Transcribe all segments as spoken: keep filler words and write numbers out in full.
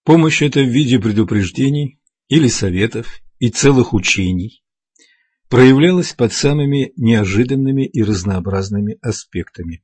Помощь эта в виде предупреждений или советов и целых учений проявлялась под самыми неожиданными и разнообразными аспектами.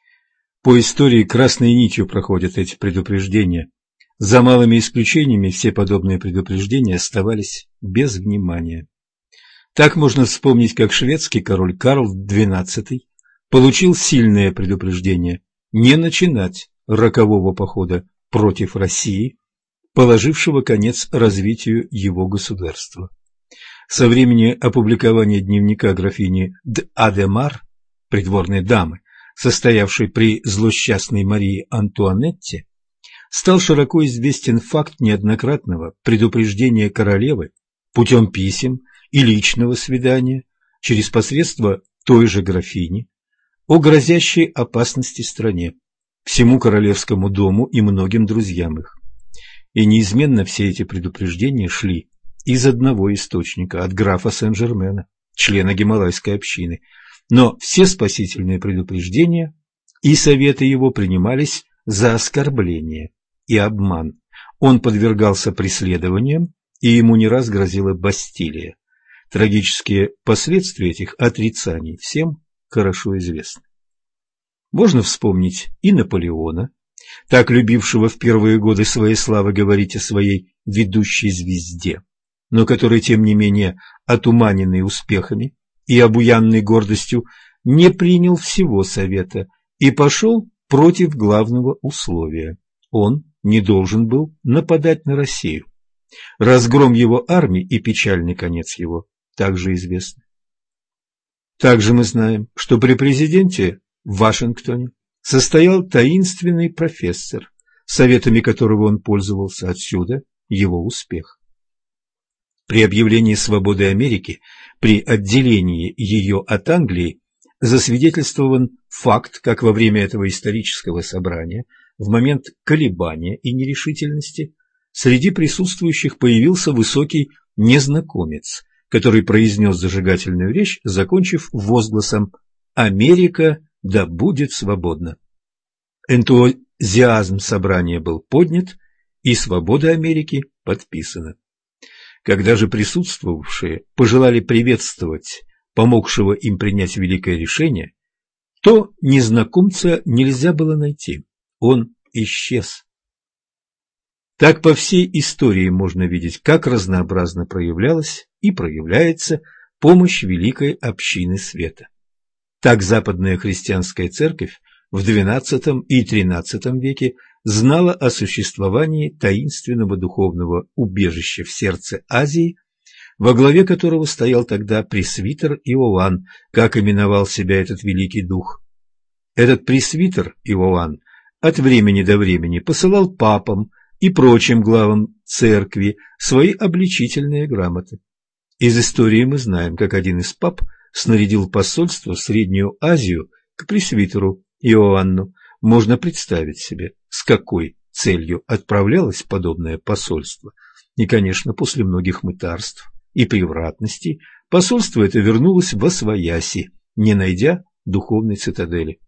По истории красной нитью проходят эти предупреждения. За малыми исключениями все подобные предупреждения оставались без внимания. Так можно вспомнить, как шведский король Карл двенадцатый получил сильное предупреждение не начинать рокового похода против России, положившего конец развитию его государства. Со времени опубликования дневника графини д'Адемар, придворной дамы, состоявшей при злосчастной Марии Антуанетте, стал широко известен факт неоднократного предупреждения королевы путем писем и личного свидания через посредство той же графини о грозящей опасности стране, всему королевскому дому и многим друзьям их. И неизменно все эти предупреждения шли из одного источника, от графа Сен-Жермена, члена Гималайской общины, но все спасительные предупреждения и советы его принимались за оскорбление и обман. Он подвергался преследованиям, и ему не раз грозила Бастилия. Трагические последствия этих отрицаний всем хорошо известны. Можно вспомнить и Наполеона, так любившего в первые годы своей славы говорить о своей ведущей звезде, но который, тем не менее, отуманенный успехами и обуянный гордостью, не принял всего совета и пошел против главного условия. Он не должен был нападать на Россию. Разгром его армии и печальный конец его также известны. Также мы знаем, что при президенте в Вашингтоне состоял таинственный профессор, советами которого он пользовался, отсюда его успех. При объявлении свободы Америки, при отделении ее от Англии, засвидетельствован факт, как во время этого исторического собрания, в момент колебания и нерешительности, среди присутствующих появился высокий незнакомец, который произнес зажигательную речь, закончив возгласом «Америка да будет свободна». Энтузиазм собрания был поднят, и свобода Америки подписана. Когда же присутствовавшие пожелали приветствовать помогшего им принять великое решение, то незнакомца нельзя было найти, он исчез. Так по всей истории можно видеть, как разнообразно проявлялась и проявляется помощь великой общины света. Так западная христианская церковь в двенадцатом и тринадцатом веке знала о существовании таинственного духовного убежища в сердце Азии, во главе которого стоял тогда пресвитер Иоанн, как именовал себя этот великий дух. Этот пресвитер Иоанн от времени до времени посылал папам и прочим главам церкви свои обличительные грамоты. Из истории мы знаем, как один из пап снарядил посольство в Среднюю Азию к пресвитеру Иоанну. Можно представить себе, с какой целью отправлялось подобное посольство. И, конечно, после многих мытарств и превратностей посольство это вернулось восвояси, не найдя духовной цитадели.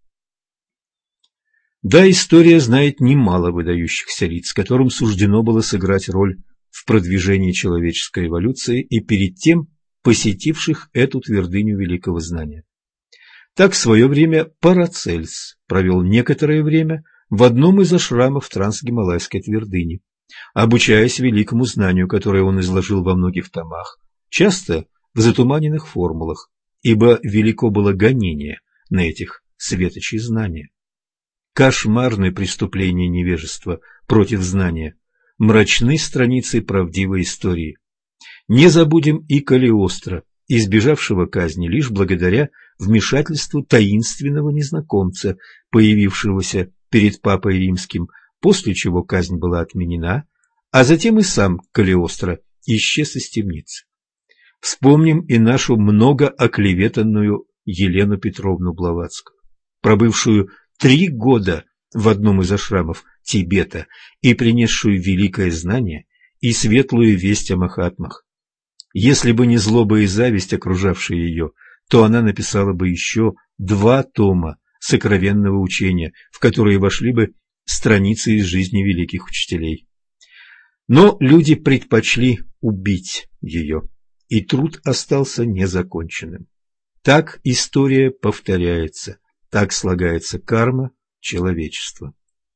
Да, история знает немало выдающихся лиц, которым суждено было сыграть роль в продвижении человеческой эволюции и перед тем посетивших эту твердыню великого знания. Так в свое время Парацельс провел некоторое время в одном из ашрамов Трансгималайской твердыни, обучаясь великому знанию, которое он изложил во многих томах, часто в затуманенных формулах, ибо велико было гонение на этих светочей знания. Кошмарны преступления невежества против знания, мрачны страницы правдивой истории. Не забудем и Калиостро, избежавшего казни лишь благодаря вмешательству таинственного незнакомца, появившегося перед Папой Римским, после чего казнь была отменена, а затем и сам Калиостро исчез из темницы. Вспомним и нашу многооклеветанную Елену Петровну Блаватскую, пробывшую три года в одном из ашрамов Тибета и принесшую великое знание и светлую весть о махатмах. Если бы не злоба и зависть, окружавшие ее, то она написала бы еще два тома сокровенного учения, в которые вошли бы страницы из жизни великих учителей. Но люди предпочли убить ее, и труд остался незаконченным. Так история повторяется, так слагается карма человечества.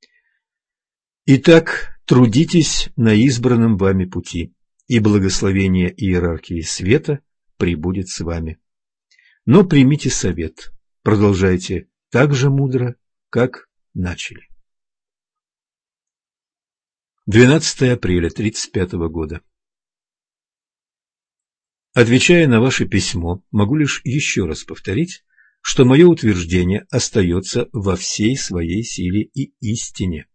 Итак, трудитесь на избранном вами пути, и благословение иерархии света пребудет с вами. Но примите совет, продолжайте так же мудро, как начали. двенадцатое апреля тридцать пятого года. Отвечая на ваше письмо, могу лишь еще раз повторить, что мое утверждение остается во всей своей силе и истине.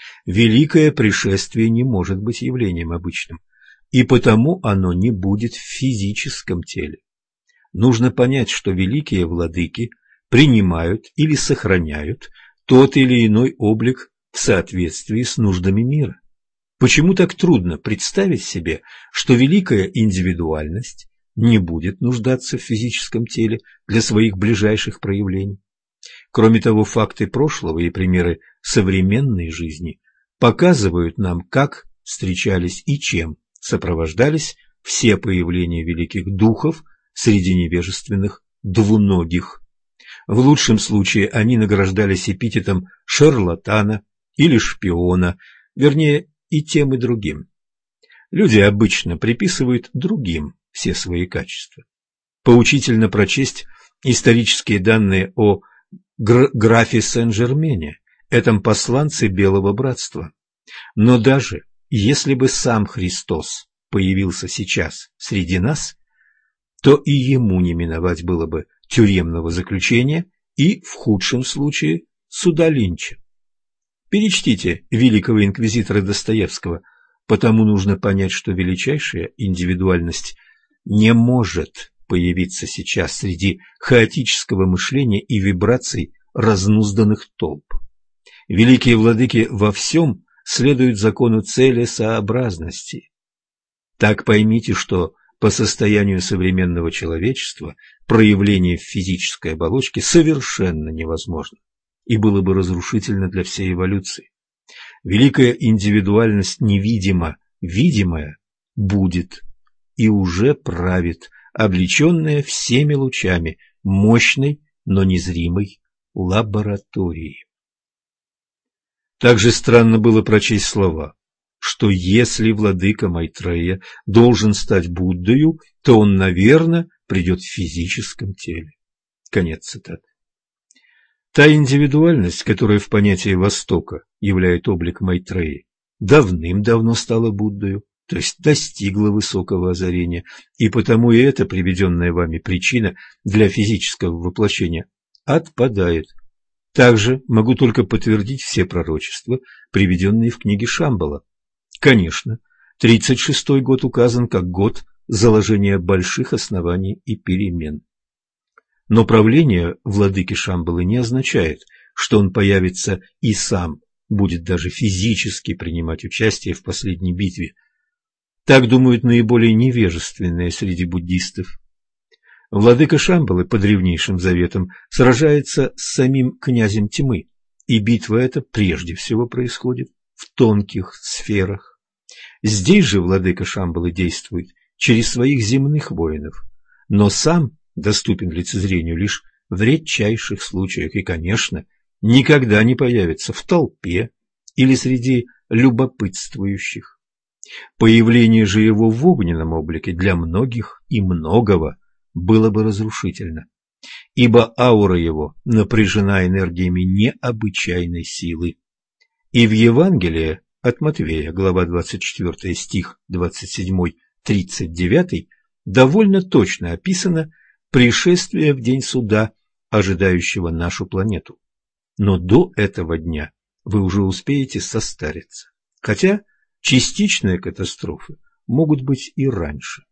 Великое пришествие не может быть явлением обычным, и потому оно не будет в физическом теле. Нужно понять, что великие владыки принимают или сохраняют тот или иной облик в соответствии с нуждами мира. Почему так трудно представить себе, что великая индивидуальность не будет нуждаться в физическом теле для своих ближайших проявлений? Кроме того, факты прошлого и примеры современной жизни показывают нам, как встречались и чем сопровождались все появления великих духов среди невежественных двуногих. В лучшем случае они награждались эпитетом шарлатана или шпиона, вернее, и тем, и другим. Люди обычно приписывают другим все свои качества. Поучительно прочесть исторические данные о гр графе Сен-Жермене, этом посланце Белого Братства. Но даже если бы сам Христос появился сейчас среди нас, то и ему не миновать было бы тюремного заключения и, в худшем случае, суда Линча. Перечтите великого инквизитора Достоевского, потому нужно понять, что величайшая индивидуальность не может появиться сейчас среди хаотического мышления и вибраций разнузданных толп. Великие владыки во всем следуют закону целесообразности. Так поймите, что по состоянию современного человечества проявление в физической оболочке совершенно невозможно и было бы разрушительно для всей эволюции. Великая индивидуальность невидима, видимая будет и уже правит, облеченная всеми лучами мощной, но незримой лаборатории. Также странно было прочесть слова, что если владыка Майтрея должен стать Буддою, то он, наверное, придет в физическом теле. Конец цитаты. Та индивидуальность, которая в понятии Востока являет облик Майтреи, давным-давно стала Буддою, то есть достигла высокого озарения, и потому и эта приведенная вами причина для физического воплощения отпадает. Также могу только подтвердить все пророчества, приведенные в книге Шамбала. Конечно, тридцать шестой год указан как год заложения больших оснований и перемен. Но правление владыки Шамбалы не означает, что он появится и сам будет даже физически принимать участие в последней битве. Так думают наиболее невежественные среди буддистов. Владыка Шамбалы по древнейшим заветам сражается с самим князем тьмы, и битва эта прежде всего происходит в тонких сферах. Здесь же владыка Шамбалы действует через своих земных воинов, но сам доступен лицезрению лишь в редчайших случаях и, конечно, никогда не появится в толпе или среди любопытствующих. Появление же его в огненном облике для многих и многого было бы разрушительно, ибо аура его напряжена энергиями необычайной силы. И в Евангелии от Матвея, глава двадцать четвёртая, стих двадцать седьмой тридцать девятый, довольно точно описано пришествие в день суда, ожидающего нашу планету. Но до этого дня вы уже успеете состариться, хотя частичные катастрофы могут быть и раньше.